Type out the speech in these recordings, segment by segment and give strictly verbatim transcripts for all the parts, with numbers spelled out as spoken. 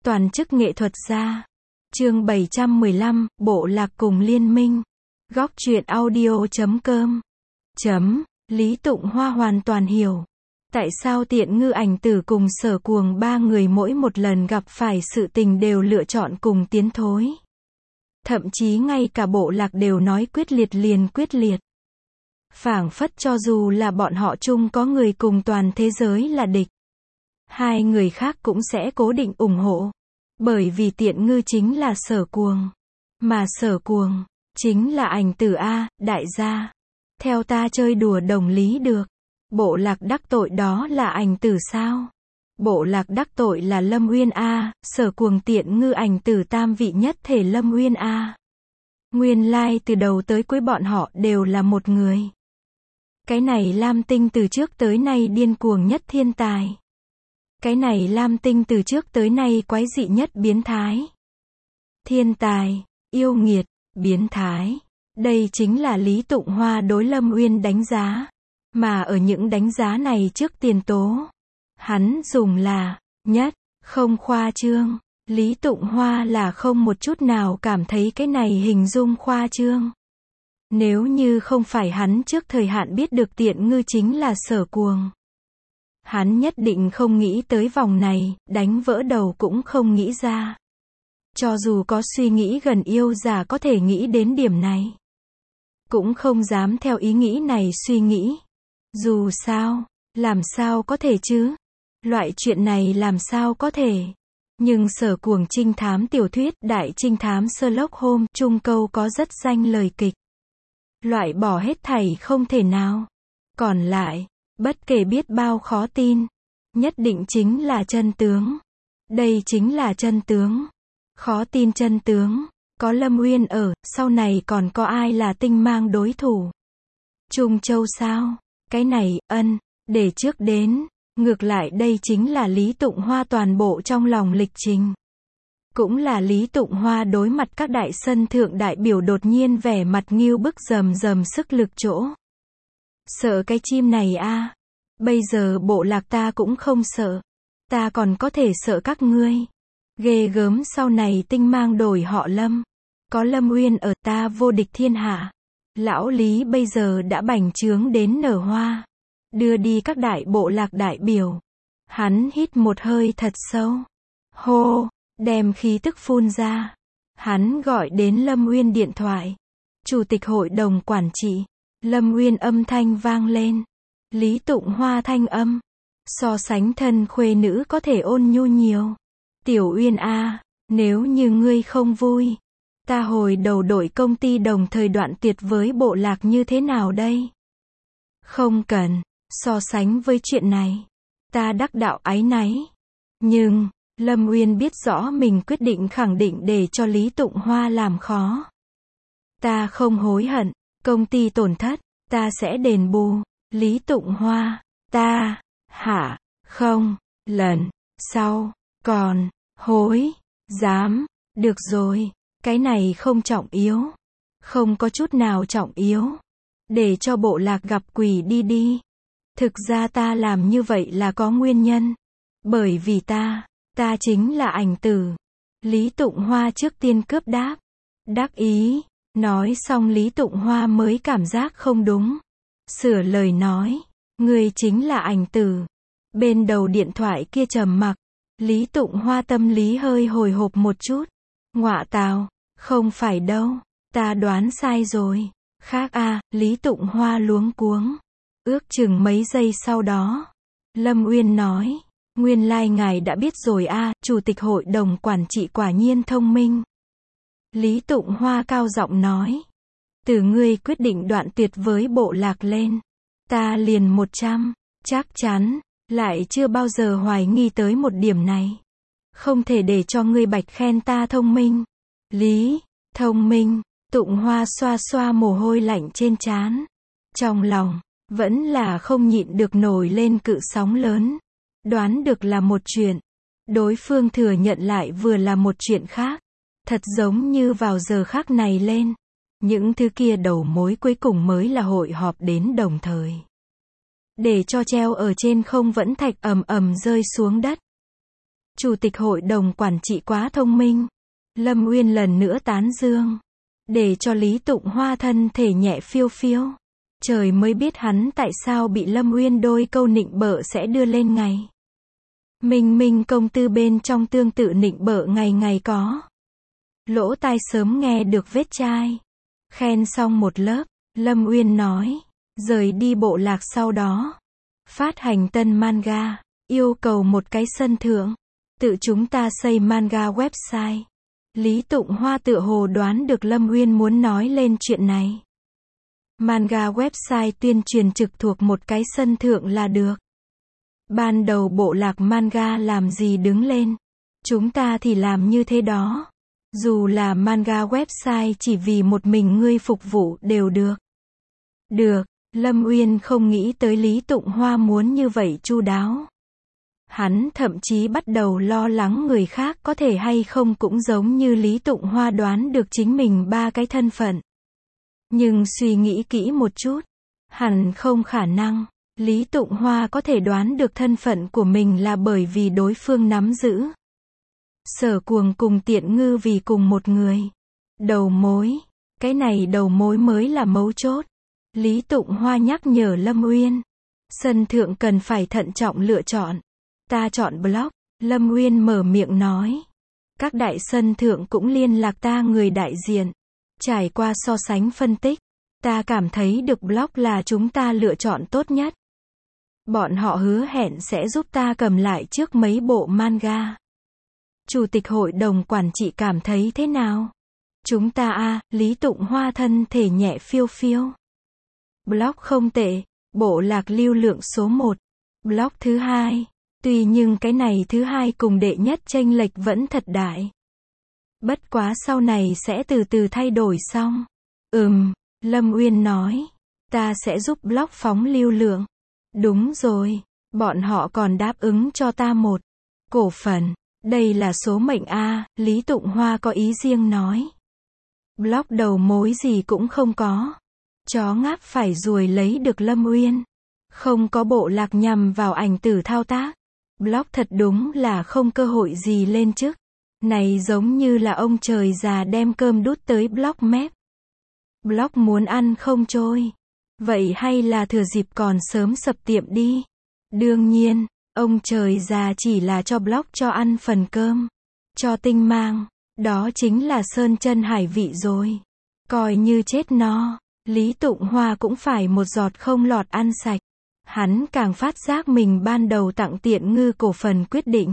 Toàn chức nghệ thuật gia. Chương bảy trăm mười lăm, Bộ lạc cùng liên minh. Góc truyện audio chấm com. Chấm, Lý Tụng Hoa hoàn toàn hiểu. Tại sao Tiện Ngư Ảnh Tử cùng Sở Cuồng ba người mỗi một lần gặp phải sự tình đều lựa chọn cùng tiến thối. Thậm chí ngay cả bộ lạc đều nói quyết liệt liền quyết liệt. Phảng phất cho dù là bọn họ chung có người cùng toàn thế giới là địch, hai người khác cũng sẽ cố định ủng hộ. Bởi vì Tiện Ngư chính là Sở Cuồng, mà Sở Cuồng chính là Ảnh Tử a, đại gia. Theo ta chơi đùa đồng lý được. Bộ lạc đắc tội đó là Ảnh Tử sao? Bộ lạc đắc tội là Lâm Uyên a, Sở Cuồng Tiện Ngư Ảnh Tử tam vị nhất thể Lâm Uyên a. Nguyên lai từ đầu tới cuối bọn họ đều là một người. Cái này Lam Tinh từ trước tới nay điên cuồng nhất thiên tài. Cái này Lam Tinh từ trước tới nay quái dị nhất biến thái. Thiên tài, yêu nghiệt, biến thái. Đây chính là Lý Tụng Hoa đối Lâm Uyên đánh giá. Mà ở những đánh giá này trước tiền tố, hắn dùng là nhất, không khoa trương. Lý Tụng Hoa là không một chút nào cảm thấy cái này hình dung khoa trương. Nếu như không phải hắn trước thời hạn biết được Tiện Ngư chính là Sở Cuồng, hắn nhất định không nghĩ tới vòng này, đánh vỡ đầu cũng không nghĩ ra. Cho dù có suy nghĩ gần yêu giả có thể nghĩ đến điểm này, cũng không dám theo ý nghĩ này suy nghĩ. Dù sao, làm sao có thể chứ? Loại chuyện này làm sao có thể? Nhưng Sở Cuồng trinh thám tiểu thuyết Đại trinh thám Sherlock Holmes chung câu có rất danh lời kịch. Loại bỏ hết thảy không thể nào. Còn lại, bất kể biết bao khó tin, nhất định chính là chân tướng. Đây chính là chân tướng. Khó tin chân tướng. Có Lâm Uyên ở, sau này còn có ai là tinh mang đối thủ? Trung Châu sao? Cái này, ân, để trước đến. Ngược lại đây chính là Lý Tụng Hoa toàn bộ trong lòng lịch trình. Cũng là Lý Tụng Hoa đối mặt các đại sân thượng đại biểu đột nhiên vẻ mặt nghêu bức rầm rầm sức lực chỗ. Sợ cái chim này a, bây giờ bộ lạc ta cũng không sợ. Ta còn có thể sợ các ngươi. Ghê gớm sau này tinh mang đổi họ Lâm. Có Lâm Uyên ở ta vô địch thiên hạ. Lão Lý bây giờ đã bành trướng đến nở hoa. Đưa đi các đại bộ lạc đại biểu. Hắn hít một hơi thật sâu. Hô, đem khí tức phun ra. Hắn gọi đến Lâm Uyên điện thoại. Chủ tịch hội đồng quản trị. Lâm Uyên âm thanh vang lên. Lý Tụng Hoa thanh âm. So sánh thân khuê nữ có thể ôn nhu nhiều. Tiểu Uyên a, nếu như ngươi không vui, ta hồi đầu đổi công ty đồng thời đoạn tuyệt với bộ lạc như thế nào đây? Không cần, so sánh với chuyện này, ta đắc đạo áy náy. Nhưng, Lâm Uyên biết rõ mình quyết định khẳng định để cho Lý Tụng Hoa làm khó. Ta không hối hận, công ty tổn thất, ta sẽ đền bù. Lý Tụng Hoa, ta, hả, không, lần sau, còn, hối, dám, được rồi, cái này không trọng yếu. Không có chút nào trọng yếu. Để cho bộ lạc gặp quỷ đi đi. Thực ra ta làm như vậy là có nguyên nhân. Bởi vì ta, ta chính là Ảnh Tử. Lý Tụng Hoa trước tiên cướp đáp. Đắc ý, nói xong Lý Tụng Hoa mới cảm giác không đúng. Sửa lời nói, ngươi chính là Ảnh Tử. Bên đầu điện thoại kia trầm mặc. Lý Tụng Hoa tâm lý hơi hồi hộp một chút. Ngọa tào, không phải đâu, ta đoán sai rồi. Khác a, Lý Tụng Hoa luống cuống. Ước chừng mấy giây sau đó, Lâm Uyên nói, nguyên lai ngài đã biết rồi a, chủ tịch hội đồng quản trị quả nhiên thông minh. Lý Tụng Hoa cao giọng nói, từ ngươi quyết định đoạn tuyệt với bộ lạc lên, ta liền một trăm, chắc chắn, lại chưa bao giờ hoài nghi tới một điểm này. Không thể để cho ngươi bạch khen ta thông minh. Lý, thông minh. Tụng Hoa xoa xoa mồ hôi lạnh trên trán. Trong lòng, vẫn là không nhịn được nổi lên cự sóng lớn. Đoán được là một chuyện. Đối phương thừa nhận lại vừa là một chuyện khác. Thật giống như vào giờ khác này lên. Những thứ kia đầu mối cuối cùng mới là hội họp đến đồng thời. Để cho treo ở trên không vẫn thạch ầm ầm rơi xuống đất. Chủ tịch hội đồng quản trị quá thông minh. Lâm Uyên lần nữa tán dương. Để cho Lý Tụng Hoa thân thể nhẹ phiêu phiêu. Trời mới biết hắn tại sao bị Lâm Uyên đôi câu nịnh bợ sẽ đưa lên ngày. Minh Minh công tư bên trong tương tự nịnh bợ ngày ngày có. Lỗ tai sớm nghe được vết chai. Khen xong một lớp, Lâm Uyên nói, rời đi bộ lạc sau đó. Phát hành tân manga, yêu cầu một cái sân thượng. Tự chúng ta xây manga website. Lý Tụng Hoa tựa hồ đoán được Lâm Uyên muốn nói lên chuyện này. Manga website tuyên truyền trực thuộc một cái sân thượng là được. Ban đầu bộ lạc manga làm gì đứng lên. Chúng ta thì làm như thế đó. Dù là manga website chỉ vì một mình ngươi phục vụ đều được. Được, Lâm Uyên không nghĩ tới Lý Tụng Hoa muốn như vậy chu đáo. Hắn thậm chí bắt đầu lo lắng người khác có thể hay không cũng giống như Lý Tụng Hoa đoán được chính mình ba cái thân phận. Nhưng suy nghĩ kỹ một chút, hẳn không khả năng. Lý Tụng Hoa có thể đoán được thân phận của mình là bởi vì đối phương nắm giữ. Sở Cuồng cùng Tiện Ngư vì cùng một người. Đầu mối. Cái này đầu mối mới là mấu chốt. Lý Tụng Hoa nhắc nhở Lâm Uyên. Sân thượng cần phải thận trọng lựa chọn. Ta chọn blog. Lâm Uyên mở miệng nói. Các đại sân thượng cũng liên lạc ta người đại diện. Trải qua so sánh phân tích, ta cảm thấy được blog là chúng ta lựa chọn tốt nhất. Bọn họ hứa hẹn sẽ giúp ta cầm lại trước mấy bộ manga. Chủ tịch hội đồng quản trị cảm thấy thế nào? Chúng ta a à, Lý Tụng Hoa thân thể nhẹ phiêu phiêu. Blog không tệ, bộ lạc lưu lượng số một. Blog thứ hai. Tuy nhưng cái này thứ hai cùng đệ nhất chênh lệch vẫn thật đại. Bất quá sau này sẽ từ từ thay đổi xong. Ừm, Lâm Uyên nói. Ta sẽ giúp blog phóng lưu lượng. Đúng rồi, bọn họ còn đáp ứng cho ta một cổ phần. Đây là số mệnh A, Lý Tụng Hoa có ý riêng nói. Blog đầu mối gì cũng không có. Chó ngáp phải ruồi lấy được Lâm Uyên. Không có bộ lạc nhằm vào ảnh tử thao tác. Blog thật đúng là không cơ hội gì lên chức. Này giống như là ông trời già đem cơm đút tới blog mép. Blog muốn ăn không trôi. Vậy hay là thừa dịp còn sớm sập tiệm đi. Đương nhiên, ông trời già chỉ là cho blog cho ăn phần cơm. Cho tinh mang. Đó chính là sơn chân hải vị rồi. Coi như chết no. Lý Tụng Hoa cũng phải một giọt không lọt ăn sạch. Hắn càng phát giác mình ban đầu tặng Tiện Ngư cổ phần quyết định.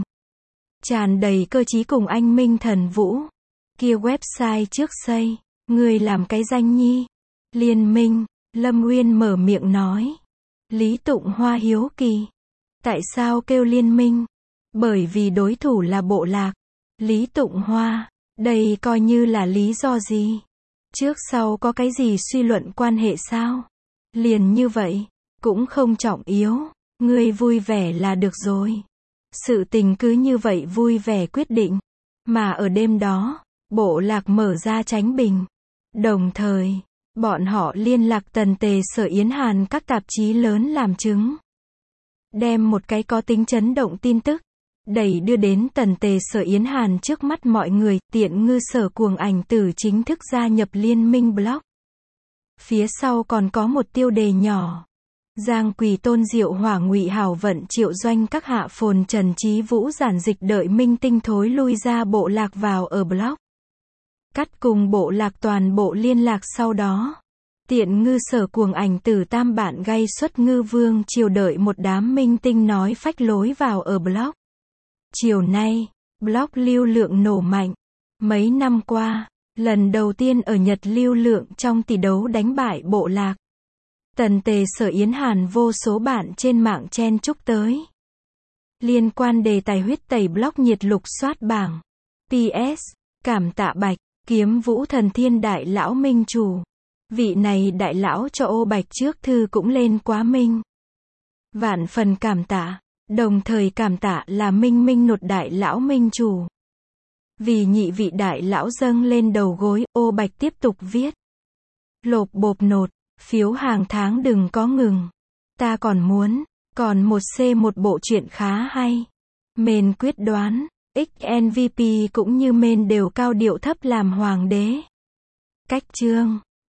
Tràn đầy cơ trí cùng anh minh thần vũ. Kia website trước xây. Người làm cái danh nhi. Liên minh. Lâm Uyên mở miệng nói. Lý Tụng Hoa hiếu kỳ. Tại sao kêu liên minh? Bởi vì đối thủ là bộ lạc. Lý Tụng Hoa. Đây coi như là lý do gì? Trước sau có cái gì suy luận quan hệ sao? Liền như vậy. Cũng không trọng yếu. Ngươi vui vẻ là được rồi. Sự tình cứ như vậy vui vẻ quyết định. Mà ở đêm đó, bộ lạc mở ra tránh bình. Đồng thời, bọn họ liên lạc Tần Tề Sở Yến Hàn các tạp chí lớn làm chứng. Đem một cái có tính chấn động tin tức. Đẩy đưa đến Tần Tề Sở Yến Hàn trước mắt mọi người. Tiện Ngư Sở Cuồng ảnh tử chính thức gia nhập liên minh blog. Phía sau còn có một tiêu đề nhỏ. Giang Quỳ Tôn Diệu Hỏa Ngụy Hảo Vận Triệu Doanh các hạ phồn Trần Chí Vũ giản dịch đợi minh tinh thối lui ra bộ lạc vào ở blog. Cắt cùng bộ lạc toàn bộ liên lạc sau đó. Tiện Ngư Sở Cuồng ảnh tử tam bản gây xuất Ngư Vương chiều đợi một đám minh tinh nói phách lối vào ở blog. Chiều nay, blog lưu lượng nổ mạnh. Mấy năm qua, lần đầu tiên ở Nhật lưu lượng trong tỷ đấu đánh bại bộ lạc. Tần Tề Sở Yến Hàn vô số bạn trên mạng chen chúc tới. Liên quan đề tài huyết tẩy blog nhiệt lục soát bảng. pê ét. Cảm tạ Bạch, Kiếm Vũ Thần Thiên Đại Lão Minh Chủ. Vị này đại lão cho ô Bạch trước thư cũng lên quá minh. Vạn phần cảm tạ. Đồng thời cảm tạ là Minh Minh nột Đại Lão Minh Chủ. Vì nhị vị đại lão dâng lên đầu gối, ô Bạch tiếp tục viết. Lộp bộp nột. Phiếu hàng tháng đừng có ngừng. Ta còn muốn, còn một C một bộ truyện khá hay. Mền quyết đoán, ích en vê pê cũng như main đều cao điệu thấp làm hoàng đế. Cách chương